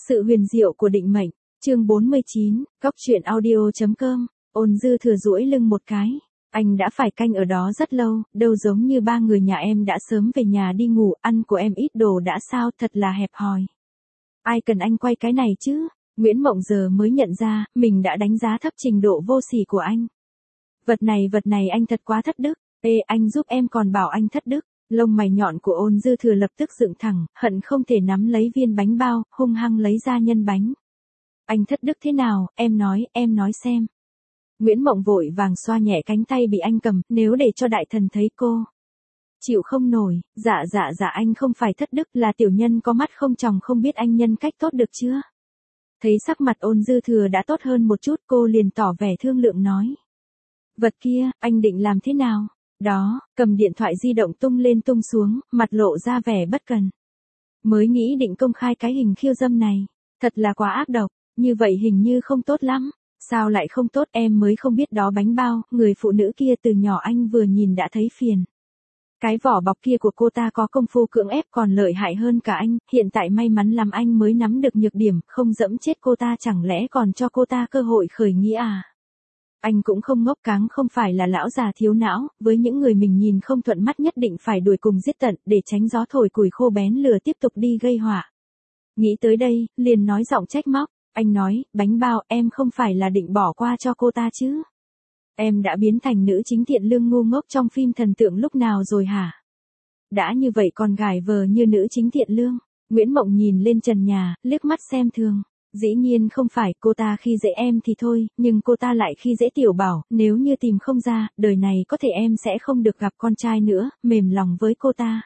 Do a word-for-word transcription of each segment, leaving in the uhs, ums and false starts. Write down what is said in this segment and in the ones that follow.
Sự huyền diệu của định mệnh, chương bốn mươi chín, góc truyện audio.com, Ôn Dư Thừa duỗi lưng một cái. Anh đã phải canh ở đó rất lâu, đâu giống như ba người nhà em đã sớm về nhà đi ngủ, ăn của em ít đồ đã sao, thật là hẹp hòi. Ai cần anh quay cái này chứ? Nguyễn Mộng giờ mới nhận ra, mình đã đánh giá thấp trình độ vô sỉ của anh. Vật này vật này anh thật quá thất đức, ê anh giúp em còn bảo anh thất đức. Lông mày nhọn của Ôn Dư Thừa lập tức dựng thẳng, hận không thể nắm lấy viên bánh bao, hung hăng lấy ra nhân bánh. Anh thất đức thế nào, em nói, em nói xem. Nguyễn Mộng vội vàng xoa nhẹ cánh tay bị anh cầm, nếu để cho đại thần thấy cô. Chịu không nổi, dạ dạ dạ anh không phải thất đức, là tiểu nhân có mắt không tròng, không biết anh nhân cách tốt được chưa. Thấy sắc mặt Ôn Dư Thừa đã tốt hơn một chút, cô liền tỏ vẻ thương lượng nói. Vật kia, anh định làm thế nào? Đó, cầm điện thoại di động tung lên tung xuống, mặt lộ ra vẻ bất cần. Mới nghĩ định công khai cái hình khiêu dâm này, thật là quá ác độc, như vậy hình như không tốt lắm. Sao lại không tốt, em mới không biết đó bánh bao, người phụ nữ kia từ nhỏ anh vừa nhìn đã thấy phiền. Cái vỏ bọc kia của cô ta có công phu cưỡng ép còn lợi hại hơn cả anh, hiện tại may mắn làm anh mới nắm được nhược điểm, không dẫm chết cô ta chẳng lẽ còn cho cô ta cơ hội khởi nghĩa à? Anh cũng không ngốc cáng, không phải là lão già thiếu não, với những người mình nhìn không thuận mắt nhất định phải đuổi cùng giết tận, để tránh gió thổi củi khô bén lửa tiếp tục đi gây họa. Nghĩ tới đây, liền nói giọng trách móc, anh nói, bánh bao, em không phải là định bỏ qua cho cô ta chứ? Em đã biến thành nữ chính thiện lương ngu ngốc trong phim thần tượng lúc nào rồi hả? Đã như vậy còn gài vờ như nữ chính thiện lương. Nguyễn Mộng nhìn lên trần nhà, liếc mắt xem thường. Dĩ nhiên không phải, cô ta khi dễ em thì thôi, nhưng cô ta lại khi dễ Tiểu Bảo, nếu như tìm không ra, đời này có thể em sẽ không được gặp con trai nữa, mềm lòng với cô ta.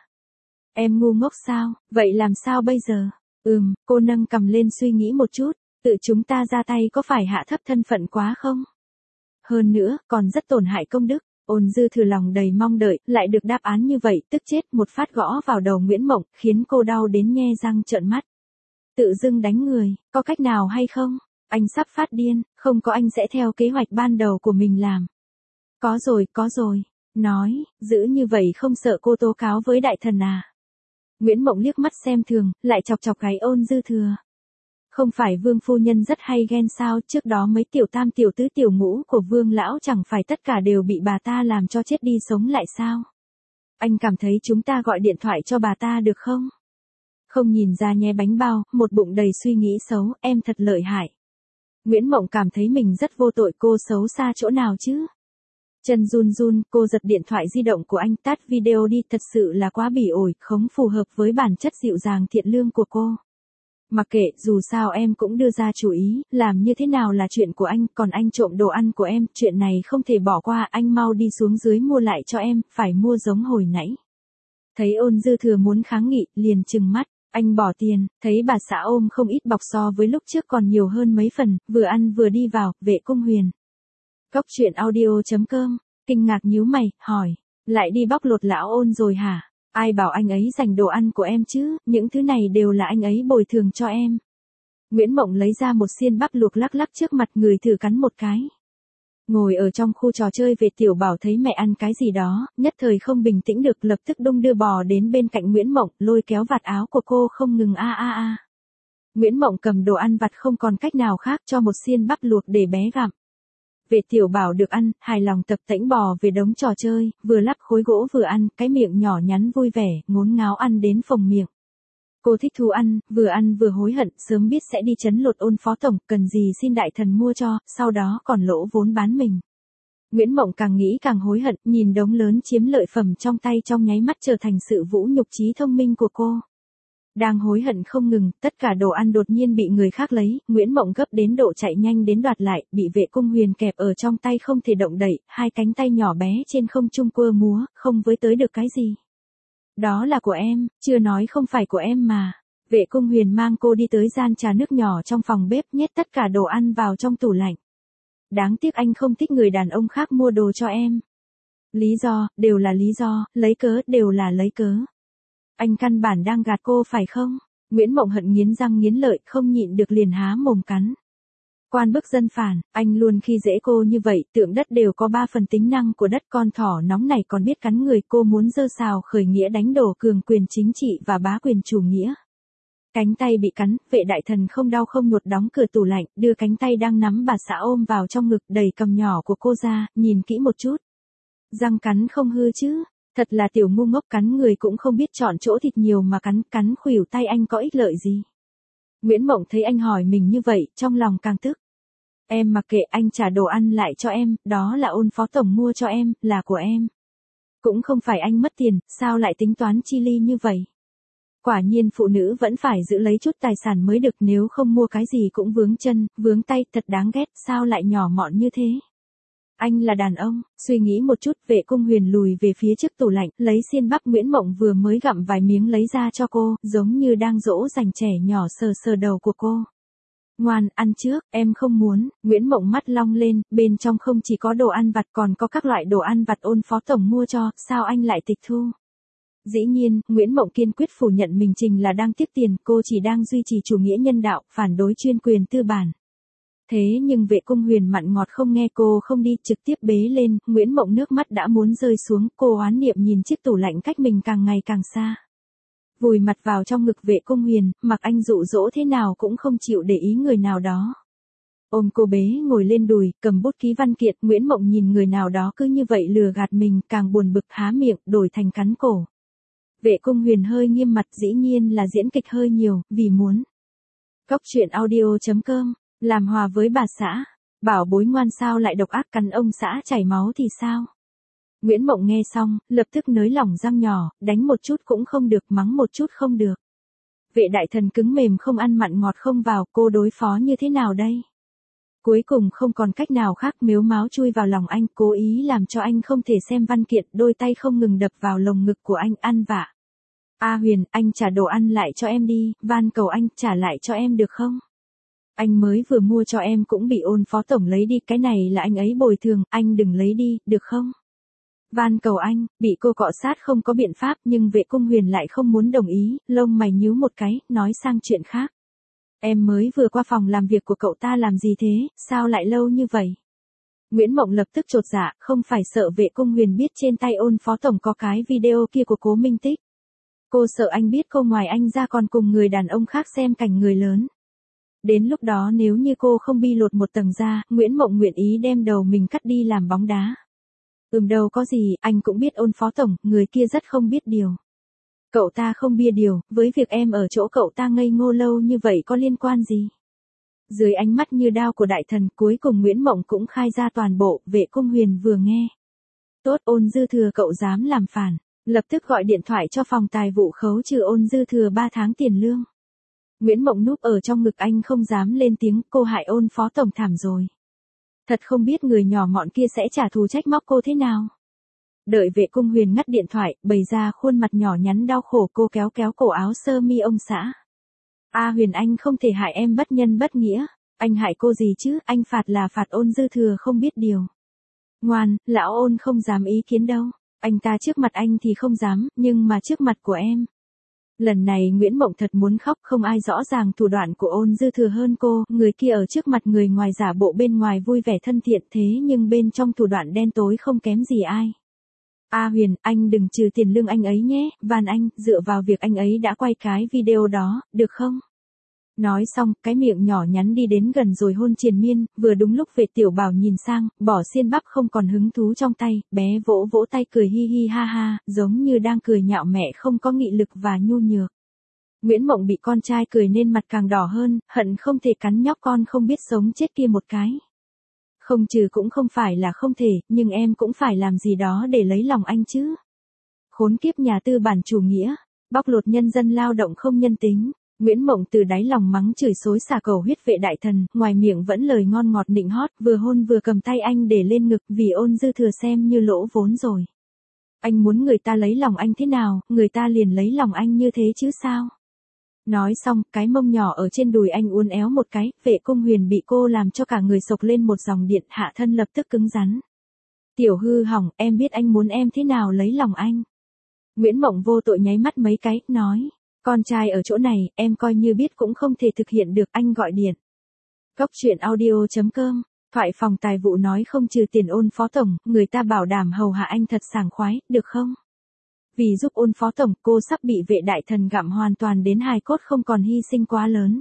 Em ngu ngốc sao, vậy làm sao bây giờ? Ừm, cô nâng cầm lên suy nghĩ một chút, tự chúng ta ra tay có phải hạ thấp thân phận quá không? Hơn nữa, còn rất tổn hại công đức. Ôn Dư Thừa lòng đầy mong đợi, lại được đáp án như vậy, tức chết, một phát gõ vào đầu Nguyễn Mộng, khiến cô đau đến nhe răng trợn mắt. Tự dưng đánh người, có cách nào hay không? Anh sắp phát điên, không có anh sẽ theo kế hoạch ban đầu của mình làm. Có rồi, có rồi. Nói, giữ như vậy không sợ cô tố cáo với đại thần à? Nguyễn Mộng liếc mắt xem thường, lại chọc chọc gáy Ôn Dư Thừa. Không phải Vương phu nhân rất hay ghen sao, trước đó mấy tiểu tam tiểu tứ tiểu ngũ của Vương lão chẳng phải tất cả đều bị bà ta làm cho chết đi sống lại sao? Anh cảm thấy chúng ta gọi điện thoại cho bà ta được không? Không nhìn ra nhé bánh bao, một bụng đầy suy nghĩ xấu, em thật lợi hại. Nguyễn Mộng cảm thấy mình rất vô tội, cô xấu xa chỗ nào chứ? Chân run run, cô giật điện thoại di động của anh, tắt video đi, thật sự là quá bỉ ổi, không phù hợp với bản chất dịu dàng thiện lương của cô. Mặc kệ, dù sao em cũng đưa ra chủ ý, làm như thế nào là chuyện của anh, còn anh trộm đồ ăn của em, chuyện này không thể bỏ qua, anh mau đi xuống dưới mua lại cho em, phải mua giống hồi nãy. Thấy Ôn Dư Thừa muốn kháng nghị, liền trừng mắt. Anh bỏ tiền, thấy bà xã ôm không ít bọc so với lúc trước còn nhiều hơn mấy phần, vừa ăn vừa đi vào, Vệ Cung Huyền. Góc truyện audio.com, kinh ngạc nhíu mày, hỏi, lại đi bóc lột lão Ôn rồi hả? Ai bảo anh ấy dành đồ ăn của em chứ, những thứ này đều là anh ấy bồi thường cho em. Nguyễn Mộng lấy ra một xiên bắp luộc lắc lắc trước mặt người thử cắn một cái. Ngồi ở trong khu trò chơi về Tiểu Bảo thấy mẹ ăn cái gì đó, nhất thời không bình tĩnh được, lập tức đung đưa bò đến bên cạnh Nguyễn Mộng, lôi kéo vạt áo của cô không ngừng a a a. Nguyễn Mộng cầm đồ ăn vặt không còn cách nào khác, cho một xiên bắp luộc để bé gặm. Về Tiểu Bảo được ăn, hài lòng tập tễnh bò về đống trò chơi, vừa lắp khối gỗ vừa ăn, cái miệng nhỏ nhắn vui vẻ, ngốn ngáo ăn đến phồng miệng. Cô thích thú ăn, vừa ăn vừa hối hận, sớm biết sẽ đi trấn lột Ôn phó tổng, cần gì xin đại thần mua cho, sau đó còn lỗ vốn bán mình. Nguyễn Mộng càng nghĩ càng hối hận, nhìn đống lớn chiếm lợi phẩm trong tay trong nháy mắt trở thành sự vũ nhục trí thông minh của cô. Đang hối hận không ngừng, tất cả đồ ăn đột nhiên bị người khác lấy, Nguyễn Mộng gấp đến độ chạy nhanh đến đoạt lại, bị Vệ Cung Huyền kẹp ở trong tay không thể động đậy, hai cánh tay nhỏ bé trên không trung quơ múa, không với tới được cái gì. Đó là của em, chưa nói không phải của em mà. Vệ Cung Huyền mang cô đi tới gian trà nước nhỏ trong phòng bếp, nhét tất cả đồ ăn vào trong tủ lạnh. Đáng tiếc anh không thích người đàn ông khác mua đồ cho em. Lý do, đều là lý do, lấy cớ, đều là lấy cớ. Anh căn bản đang gạt cô phải không? Nguyễn Mộng hận nghiến răng nghiến lợi, không nhịn được liền há mồm cắn. Quan bức dân phản, anh luôn khi dễ cô như vậy, tượng đất đều có ba phần tính năng của đất, con thỏ nóng này còn biết cắn người, cô muốn giơ sào khởi nghĩa đánh đổ cường quyền chính trị và bá quyền chủ nghĩa. Cánh tay bị cắn, vệ đại thần không đau không nuột đóng cửa tủ lạnh, đưa cánh tay đang nắm bà xã ôm vào trong ngực, đẩy cầm nhỏ của cô ra, nhìn kỹ một chút. Răng cắn không hư chứ, thật là tiểu ngu ngốc, cắn người cũng không biết chọn chỗ thịt nhiều mà cắn, cắn khuỷu tay anh có ích lợi gì. Nguyễn Mộng thấy anh hỏi mình như vậy, trong lòng càng tức. Em mặc kệ, anh trả đồ ăn lại cho em, đó là Ôn phó tổng mua cho em, là của em. Cũng không phải anh mất tiền, sao lại tính toán chi ly như vậy? Quả nhiên phụ nữ vẫn phải giữ lấy chút tài sản mới được, nếu không mua cái gì cũng vướng chân, vướng tay, thật đáng ghét, sao lại nhỏ mọn như thế? Anh là đàn ông, suy nghĩ một chút, Vệ Cung Huyền lùi về phía trước tủ lạnh, lấy xiên bắp Nguyễn Mộng vừa mới gặm vài miếng lấy ra cho cô, giống như đang dỗ dành trẻ nhỏ, sờ sờ đầu của cô. Ngoan, ăn trước, em không muốn. Nguyễn Mộng mắt long lên, bên trong không chỉ có đồ ăn vặt còn có các loại đồ ăn vặt Ôn phó tổng mua cho, sao anh lại tịch thu? Dĩ nhiên, Nguyễn Mộng kiên quyết phủ nhận mình Trình là đang tiếp tiền, cô chỉ đang duy trì chủ nghĩa nhân đạo, phản đối chuyên quyền tư bản. Thế nhưng Vệ Cung Huyền mặn ngọt không nghe, cô không đi, trực tiếp bế lên, Nguyễn Mộng nước mắt đã muốn rơi xuống, cô oán niệm nhìn chiếc tủ lạnh cách mình càng ngày càng xa. Vùi mặt vào trong ngực Vệ Cung Huyền, mặc anh dụ dỗ thế nào cũng không chịu để ý người nào đó. Ôm cô bế ngồi lên đùi, cầm bút ký văn kiện, Nguyễn Mộng nhìn người nào đó cứ như vậy lừa gạt mình, càng buồn bực há miệng, đổi thành cắn cổ. Vệ Cung Huyền hơi nghiêm mặt, dĩ nhiên là diễn kịch hơi nhiều, vì muốn. Cóc truyện audio chấm com, làm hòa với bà xã, bảo bối ngoan sao lại độc ác, cắn ông xã chảy máu thì sao? Nguyễn Mộng nghe xong, lập tức nới lỏng răng nhỏ, đánh một chút cũng không được, mắng một chút không được. Vệ đại thần cứng mềm không ăn mặn ngọt không vào, cô đối phó như thế nào đây? Cuối cùng không còn cách nào khác, mếu máo chui vào lòng anh, cố ý làm cho anh không thể xem văn kiện, đôi tay không ngừng đập vào lồng ngực của anh, ăn vạ. A Huyền, anh trả đồ ăn lại cho em đi, van cầu anh, trả lại cho em được không? Anh mới vừa mua cho em cũng bị Ôn phó tổng lấy đi, cái này là anh ấy bồi thường, anh đừng lấy đi, được không? Van cầu anh, bị cô cọ sát không có biện pháp, nhưng Vệ Cung Huyền lại không muốn đồng ý, lông mày nhíu một cái, nói sang chuyện khác. Em mới vừa qua phòng làm việc của cậu ta làm gì thế, sao lại lâu như vậy? Nguyễn Mộng lập tức chột dạ, không phải sợ Vệ Cung Huyền biết trên tay Ôn phó tổng có cái video kia của Cố Minh Tích. Cô sợ anh biết cô ngoài anh ra còn cùng người đàn ông khác xem cảnh người lớn. Đến lúc đó nếu như cô không bi lột một tầng ra, Nguyễn Mộng nguyện ý đem đầu mình cắt đi làm bóng đá. Ừm đâu có gì, anh cũng biết Ôn phó tổng, người kia rất không biết điều. Cậu ta không bia điều, với việc em ở chỗ cậu ta ngây ngô lâu như vậy có liên quan gì? Dưới ánh mắt như đao của đại thần, cuối cùng Nguyễn Mộng cũng khai ra toàn bộ. Vệ Cung Huyền vừa nghe. Tốt, Ôn dư thừa cậu dám làm phản. Lập tức gọi điện thoại cho phòng tài vụ khấu trừ Ôn dư thừa ba tháng tiền lương. Nguyễn Mộng núp ở trong ngực anh không dám lên tiếng, cô hại Ôn phó tổng thảm rồi. Thật không biết người nhỏ mọn kia sẽ trả thù trách móc cô thế nào. Đợi Vệ Cung Huyền ngắt điện thoại, bày ra khuôn mặt nhỏ nhắn đau khổ, cô kéo kéo cổ áo sơ mi ông xã. A Huyền, anh không thể hại em bất nhân bất nghĩa. Anh hại cô gì chứ, anh phạt là phạt Ôn dư thừa không biết điều. Ngoan, lão Ôn không dám ý kiến đâu. Anh ta trước mặt anh thì không dám, nhưng mà trước mặt của em. Lần này Nguyễn Mộng thật muốn khóc, không ai rõ ràng thủ đoạn của Ôn dư thừa hơn cô, người kia ở trước mặt người ngoài giả bộ bên ngoài vui vẻ thân thiện, thế nhưng bên trong thủ đoạn đen tối không kém gì ai. A Huyền, anh đừng trừ tiền lương anh ấy nhé, van anh, dựa vào việc anh ấy đã quay cái video đó, được không? Nói xong, cái miệng nhỏ nhắn đi đến gần rồi hôn triền miên, vừa đúng lúc Vệ Tiểu Bảo nhìn sang, bỏ xiên bắp không còn hứng thú trong tay, bé vỗ vỗ tay cười hi hi ha ha, giống như đang cười nhạo mẹ không có nghị lực và nhu nhược. Nguyễn Mộng bị con trai cười nên mặt càng đỏ hơn, hận không thể cắn nhóc con không biết sống chết kia một cái. Không trừ cũng không phải là không thể, nhưng em cũng phải làm gì đó để lấy lòng anh chứ. Khốn kiếp nhà tư bản chủ nghĩa, bóc lột nhân dân lao động không nhân tính. Nguyễn Mộng từ đáy lòng mắng chửi xối xả cầu huyết Vệ đại thần, ngoài miệng vẫn lời ngon ngọt nịnh hót, vừa hôn vừa cầm tay anh để lên ngực, vì Ôn dư thừa xem như lỗ vốn rồi. Anh muốn người ta lấy lòng anh thế nào, người ta liền lấy lòng anh như thế chứ sao? Nói xong, cái mông nhỏ ở trên đùi anh uốn éo một cái, Vệ Cung Huyền bị cô làm cho cả người sộc lên một dòng điện, hạ thân lập tức cứng rắn. Tiểu hư hỏng, em biết anh muốn em thế nào lấy lòng anh. Nguyễn Mộng vô tội nháy mắt mấy cái, nói. Con trai ở chỗ này, em coi như biết cũng không thể thực hiện được, anh gọi điện. Cóc truyện audio chấm com, thoại phòng tài vụ nói không trừ tiền Ôn phó tổng, người ta bảo đảm hầu hạ anh thật sảng khoái, được không? Vì giúp Ôn phó tổng, cô sắp bị vệ đại thần gặm hoàn toàn đến hài cốt, không còn hy sinh quá lớn.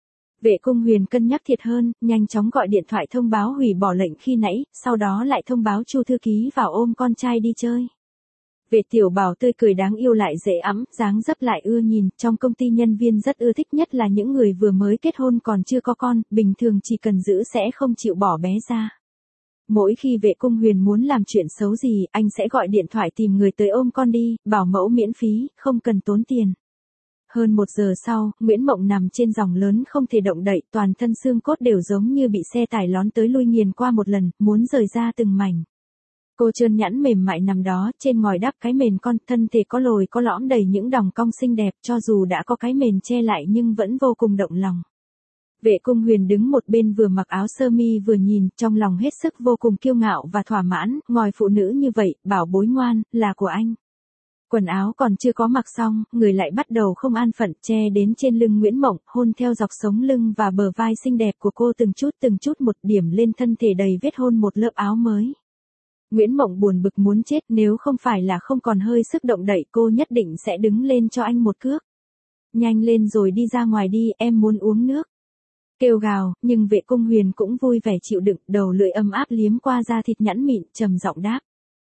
Vệ Cung Huyền cân nhắc thiệt hơn, nhanh chóng gọi điện thoại thông báo hủy bỏ lệnh khi nãy, sau đó lại thông báo Chu thư ký vào ôm con trai đi chơi. Vệ Tiểu Bảo tươi cười đáng yêu lại dễ ẵm, dáng dấp lại ưa nhìn, trong công ty nhân viên rất ưa thích, nhất là những người vừa mới kết hôn còn chưa có con, bình thường chỉ cần giữ sẽ không chịu bỏ bé ra. Mỗi khi Vệ Cung Huyền muốn làm chuyện xấu gì, anh sẽ gọi điện thoại tìm người tới ôm con đi, bảo mẫu miễn phí, không cần tốn tiền. Hơn một giờ sau, Nguyễn Mộng nằm trên giường lớn không thể động đậy, toàn thân xương cốt đều giống như bị xe tải lón tới lui nghiền qua một lần, muốn rời ra từng mảnh. Cô trơn nhẵn mềm mại nằm đó, trên ngòi đắp cái mền con, thân thể có lồi có lõm đầy những đòng cong xinh đẹp, cho dù đã có cái mền che lại nhưng vẫn vô cùng động lòng. Vệ Cung Huyền đứng một bên vừa mặc áo sơ mi vừa nhìn, trong lòng hết sức vô cùng kiêu ngạo và thỏa mãn, ngòi phụ nữ như vậy, bảo bối ngoan, là của anh. Quần áo còn chưa có mặc xong, người lại bắt đầu không an phận, che đến trên lưng Nguyễn Mộng, hôn theo dọc sống lưng và bờ vai xinh đẹp của cô từng chút từng chút một, điểm lên thân thể đầy vết hôn một lớp áo mới. Nguyễn Mộng buồn bực muốn chết, nếu không phải là không còn hơi sức động đậy cô nhất định sẽ đứng lên cho anh một cước. Nhanh lên rồi đi ra ngoài đi, em muốn uống nước. Kêu gào, nhưng Vệ Cung Huyền cũng vui vẻ chịu đựng, đầu lưỡi ấm áp liếm qua da thịt nhẵn mịn, trầm giọng đáp.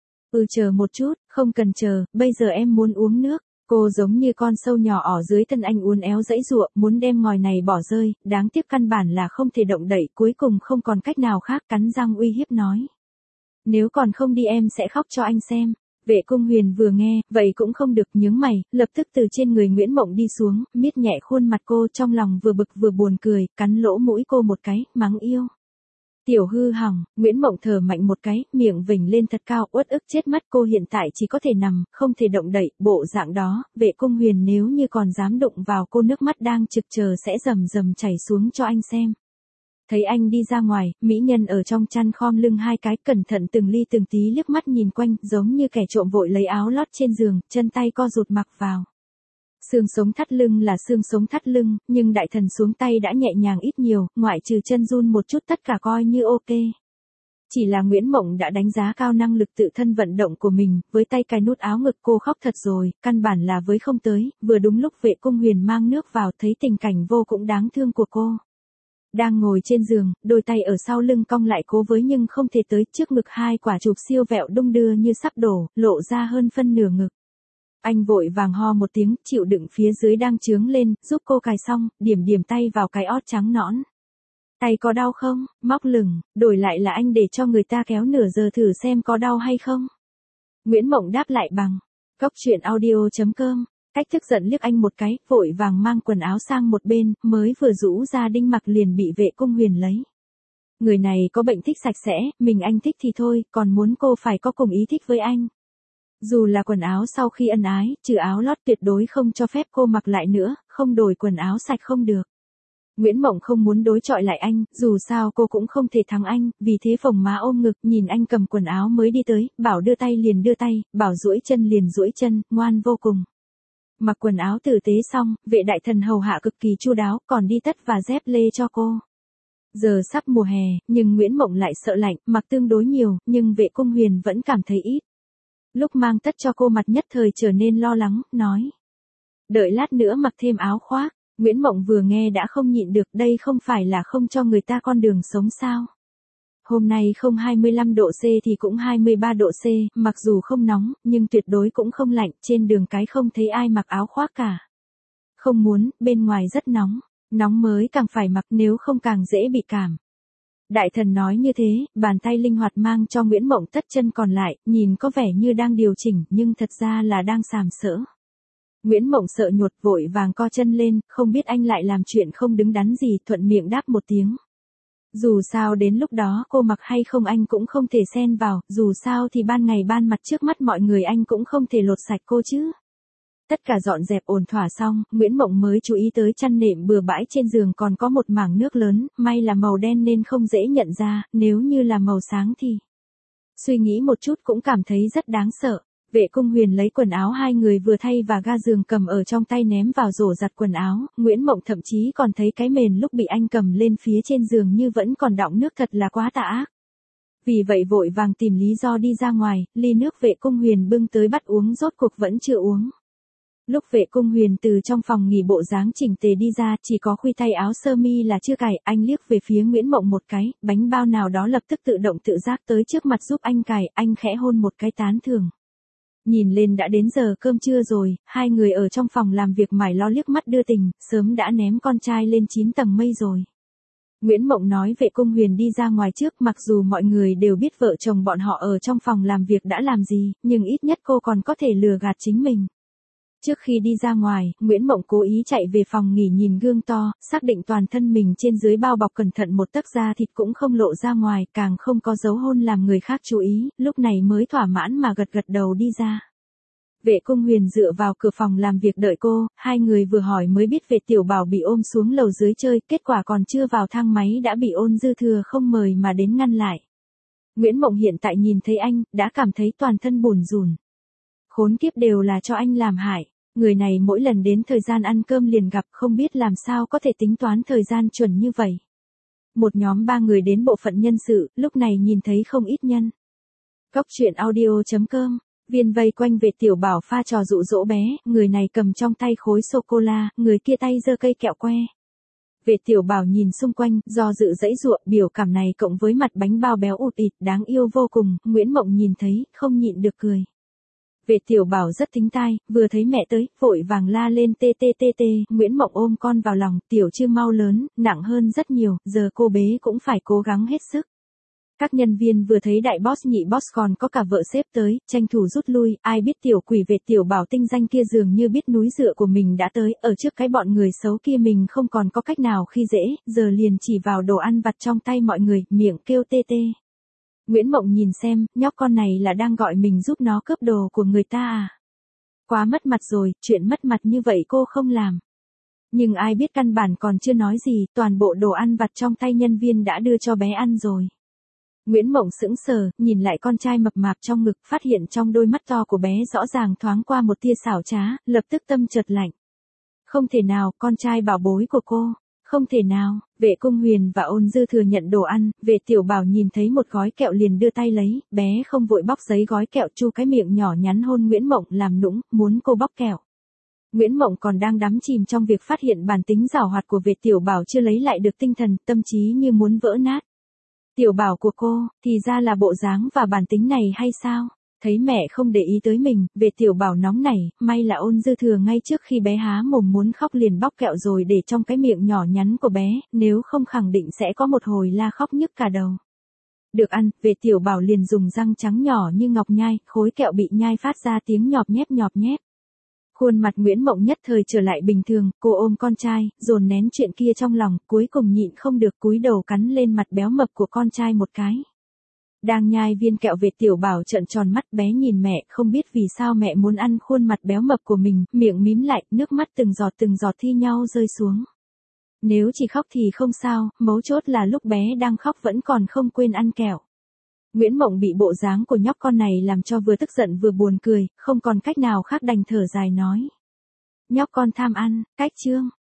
Ừ chờ một chút, không cần chờ, bây giờ em muốn uống nước. Cô giống như con sâu nhỏ ở dưới thân anh uốn éo giãy giụa, muốn đem ngòi này bỏ rơi, đáng tiếc căn bản là không thể động đậy, cuối cùng không còn cách nào khác, cắn răng uy hiếp nói. Nếu còn không đi em sẽ khóc cho anh xem. Vệ Cung Huyền vừa nghe, vậy cũng không được, nhướng mày, lập tức từ trên người Nguyễn Mộng đi xuống, miết nhẹ khuôn mặt cô, trong lòng vừa bực vừa buồn cười, cắn lỗ mũi cô một cái, mắng yêu. Tiểu hư hỏng, Nguyễn Mộng thở mạnh một cái, miệng vểnh lên thật cao, uất ức chết mất, cô hiện tại chỉ có thể nằm, không thể động đậy, bộ dạng đó, Vệ Cung Huyền nếu như còn dám đụng vào cô, nước mắt đang trực chờ sẽ rầm rầm chảy xuống cho anh xem. Thấy anh đi ra ngoài, mỹ nhân ở trong chăn khom lưng hai cái, cẩn thận từng ly từng tí liếc mắt nhìn quanh, giống như kẻ trộm vội lấy áo lót trên giường, chân tay co rụt mặc vào. Xương sống thắt lưng là xương sống thắt lưng, nhưng đại thần xuống tay đã nhẹ nhàng ít nhiều, ngoại trừ chân run một chút tất cả coi như ok. Chỉ là Nguyễn Mộng đã đánh giá cao năng lực tự thân vận động của mình, với tay cài nút áo ngực cô khóc thật rồi, căn bản là với không tới, vừa đúng lúc Vệ Cung Huyền mang nước vào, thấy tình cảnh vô cùng đáng thương của cô. Đang ngồi trên giường, đôi tay ở sau lưng cong lại cố với nhưng không thể tới, trước ngực hai quả chụp siêu vẹo đung đưa như sắp đổ, lộ ra hơn phân nửa ngực. Anh vội vàng ho một tiếng, chịu đựng phía dưới đang trướng lên, giúp cô cài xong, điểm điểm tay vào cái ót trắng nõn. Tay có đau không? Móc lửng, đổi lại là anh để cho người ta kéo nửa giờ thử xem có đau hay không. Nguyễn Mộng đáp lại bằng, cóc truyện audio chấm com. Cách thức giận liếc anh một cái, vội vàng mang quần áo sang một bên, mới vừa rũ ra đinh mặc liền bị Vệ Cung Huyền lấy. Người này có bệnh thích sạch sẽ, mình anh thích thì thôi, còn muốn cô phải có cùng ý thích với anh. Dù là quần áo sau khi ân ái, trừ áo lót tuyệt đối không cho phép cô mặc lại nữa, không đổi quần áo sạch không được. Nguyễn Mộng không muốn đối chọi lại anh, dù sao cô cũng không thể thắng anh, vì thế phồng má ôm ngực, nhìn anh cầm quần áo mới đi tới, bảo đưa tay liền đưa tay, bảo duỗi chân liền duỗi chân, ngoan vô cùng. Mặc quần áo tử tế xong, Vệ đại thần hầu hạ cực kỳ chu đáo, còn đi tất và dép lê cho cô. Giờ sắp mùa hè, nhưng Nguyễn Mộng lại sợ lạnh, mặc tương đối nhiều, nhưng Vệ Cung Huyền vẫn cảm thấy ít. Lúc mang tất cho cô mặt nhất thời trở nên lo lắng, nói. Đợi lát nữa mặc thêm áo khoác. Nguyễn Mộng vừa nghe đã không nhịn được, đây không phải là không cho người ta con đường sống sao. Hôm nay không hai mươi lăm độ C thì cũng hai mươi ba độ C, mặc dù không nóng, nhưng tuyệt đối cũng không lạnh, trên đường cái không thấy ai mặc áo khoác cả. Không muốn, bên ngoài rất nóng, nóng mới càng phải mặc nếu không càng dễ bị cảm. Đại thần nói như thế, bàn tay linh hoạt mang cho Nguyễn Mộng tất chân còn lại, nhìn có vẻ như đang điều chỉnh, nhưng thật ra là đang sàm sỡ. Nguyễn Mộng sợ nhột vội vàng co chân lên, không biết anh lại làm chuyện không đứng đắn gì, thuận miệng đáp một tiếng. Dù sao đến lúc đó cô mặc hay không anh cũng không thể xen vào, dù sao thì ban ngày ban mặt trước mắt mọi người anh cũng không thể lột sạch cô chứ. Tất cả dọn dẹp ổn thỏa xong, Nguyễn Mộng mới chú ý tới chăn nệm bừa bãi trên giường còn có một mảng nước lớn, may là màu đen nên không dễ nhận ra, nếu như là màu sáng thì... Suy nghĩ một chút cũng cảm thấy rất đáng sợ. Vệ Cung Huyền lấy quần áo hai người vừa thay và ga giường cầm ở trong tay ném vào rổ giặt quần áo, Nguyễn Mộng thậm chí còn thấy cái mền lúc bị anh cầm lên phía trên giường như vẫn còn đọng nước, thật là quá tà ác. Vì vậy vội vàng tìm lý do đi ra ngoài, ly nước Vệ Cung Huyền bưng tới bắt uống rốt cuộc vẫn chưa uống. Lúc Vệ Cung Huyền từ trong phòng nghỉ bộ dáng chỉnh tề đi ra, chỉ có khuy tay áo sơ mi là chưa cài, anh liếc về phía Nguyễn Mộng một cái, bánh bao nào đó lập tức tự động tự giác tới trước mặt giúp anh cài, anh khẽ hôn một cái tán thưởng. Nhìn lên đã đến giờ cơm trưa rồi, hai người ở trong phòng làm việc mải lo liếc mắt đưa tình, sớm đã ném con trai lên chín tầng mây rồi. Nguyễn Mộng nói Vệ Cung Huyền đi ra ngoài trước, mặc dù mọi người đều biết vợ chồng bọn họ ở trong phòng làm việc đã làm gì, nhưng ít nhất cô còn có thể lừa gạt chính mình. Trước khi đi ra ngoài, Nguyễn Mộng cố ý chạy về phòng nghỉ nhìn gương to, xác định toàn thân mình trên dưới bao bọc cẩn thận một tấc da thịt cũng không lộ ra ngoài, càng không có dấu hôn làm người khác chú ý, lúc này mới thỏa mãn mà gật gật đầu đi ra. Vệ Cung Huyền dựa vào cửa phòng làm việc đợi cô, hai người vừa hỏi mới biết Vệ Tiểu Bảo bị ôm xuống lầu dưới chơi, kết quả còn chưa vào thang máy đã bị Ôn Dư Thừa không mời mà đến ngăn lại. Nguyễn Mộng hiện tại nhìn thấy anh, đã cảm thấy toàn thân bủn rủn. Khốn kiếp đều là cho anh làm hại. Người này mỗi lần đến thời gian ăn cơm liền gặp, không biết làm sao có thể tính toán thời gian chuẩn như vậy. Một nhóm ba người đến bộ phận nhân sự, lúc này nhìn thấy không ít nhân. Góc truyện audio chấm com, viên vây quanh Vệ Tiểu Bảo pha trò dụ dỗ bé, người này cầm trong tay khối sô-cô-la, người kia tay giơ cây kẹo que. Vệ Tiểu Bảo nhìn xung quanh, do dự dãy dụa, biểu cảm này cộng với mặt bánh bao béo ụt ịt đáng yêu vô cùng, Nguyễn Mộng nhìn thấy, không nhịn được cười. Vệ Tiểu Bảo rất thính tai, vừa thấy mẹ tới, vội vàng la lên tê tê tê tê, Nguyễn Mộng ôm con vào lòng, Tiểu Trư mau lớn, nặng hơn rất nhiều, giờ cô bế cũng phải cố gắng hết sức. Các nhân viên vừa thấy đại boss nhị boss còn có cả vợ sếp tới, tranh thủ rút lui, ai biết tiểu quỷ Vệ Tiểu Bảo tinh danh kia dường như biết núi dựa của mình đã tới, ở trước cái bọn người xấu kia mình không còn có cách nào khi dễ, giờ liền chỉ vào đồ ăn vặt trong tay mọi người, miệng kêu tê tê. Nguyễn Mộng nhìn xem, nhóc con này là đang gọi mình giúp nó cướp đồ của người ta à? Quá mất mặt rồi, chuyện mất mặt như vậy cô không làm. Nhưng ai biết căn bản còn chưa nói gì, toàn bộ đồ ăn vặt trong tay nhân viên đã đưa cho bé ăn rồi. Nguyễn Mộng sững sờ, nhìn lại con trai mập mạp trong ngực, phát hiện trong đôi mắt to của bé rõ ràng thoáng qua một tia xảo trá, lập tức tâm chợt lạnh. Không thể nào, con trai bảo bối của cô. Không thể nào, Vệ Cung Huyền và Ôn Dư Thừa nhận đồ ăn, Vệ Tiểu Bảo nhìn thấy một gói kẹo liền đưa tay lấy, bé không vội bóc giấy gói kẹo, chu cái miệng nhỏ nhắn hôn Nguyễn Mộng làm nũng, muốn cô bóc kẹo. Nguyễn Mộng còn đang đắm chìm trong việc phát hiện bản tính giảo hoạt của Vệ Tiểu Bảo chưa lấy lại được tinh thần, tâm trí như muốn vỡ nát. Tiểu Bảo của cô, thì ra là bộ dáng và bản tính này hay sao? Thấy mẹ không để ý tới mình, Vệ Tiểu Bảo nóng nảy, may là Ôn Dư Thừa ngay trước khi bé há mồm muốn khóc liền bóc kẹo rồi để trong cái miệng nhỏ nhắn của bé, nếu không khẳng định sẽ có một hồi la khóc nhức cả đầu. Được ăn, Vệ Tiểu Bảo liền dùng răng trắng nhỏ như ngọc nhai, khối kẹo bị nhai phát ra tiếng nhọp nhép nhọp nhép. Khuôn mặt Nguyễn Mộng nhất thời trở lại bình thường, cô ôm con trai, dồn nén chuyện kia trong lòng, cuối cùng nhịn không được cúi đầu cắn lên mặt béo mập của con trai một cái. Đang nhai viên kẹo, Vệ Tiểu Bảo trợn tròn mắt, bé nhìn mẹ, không biết vì sao mẹ muốn ăn khuôn mặt béo mập của mình, miệng mím lại, nước mắt từng giọt từng giọt thi nhau rơi xuống. Nếu chỉ khóc thì không sao, mấu chốt là lúc bé đang khóc vẫn còn không quên ăn kẹo. Nguyễn Mộng bị bộ dáng của nhóc con này làm cho vừa tức giận vừa buồn cười, không còn cách nào khác đành thở dài nói. Nhóc con tham ăn, cách chương.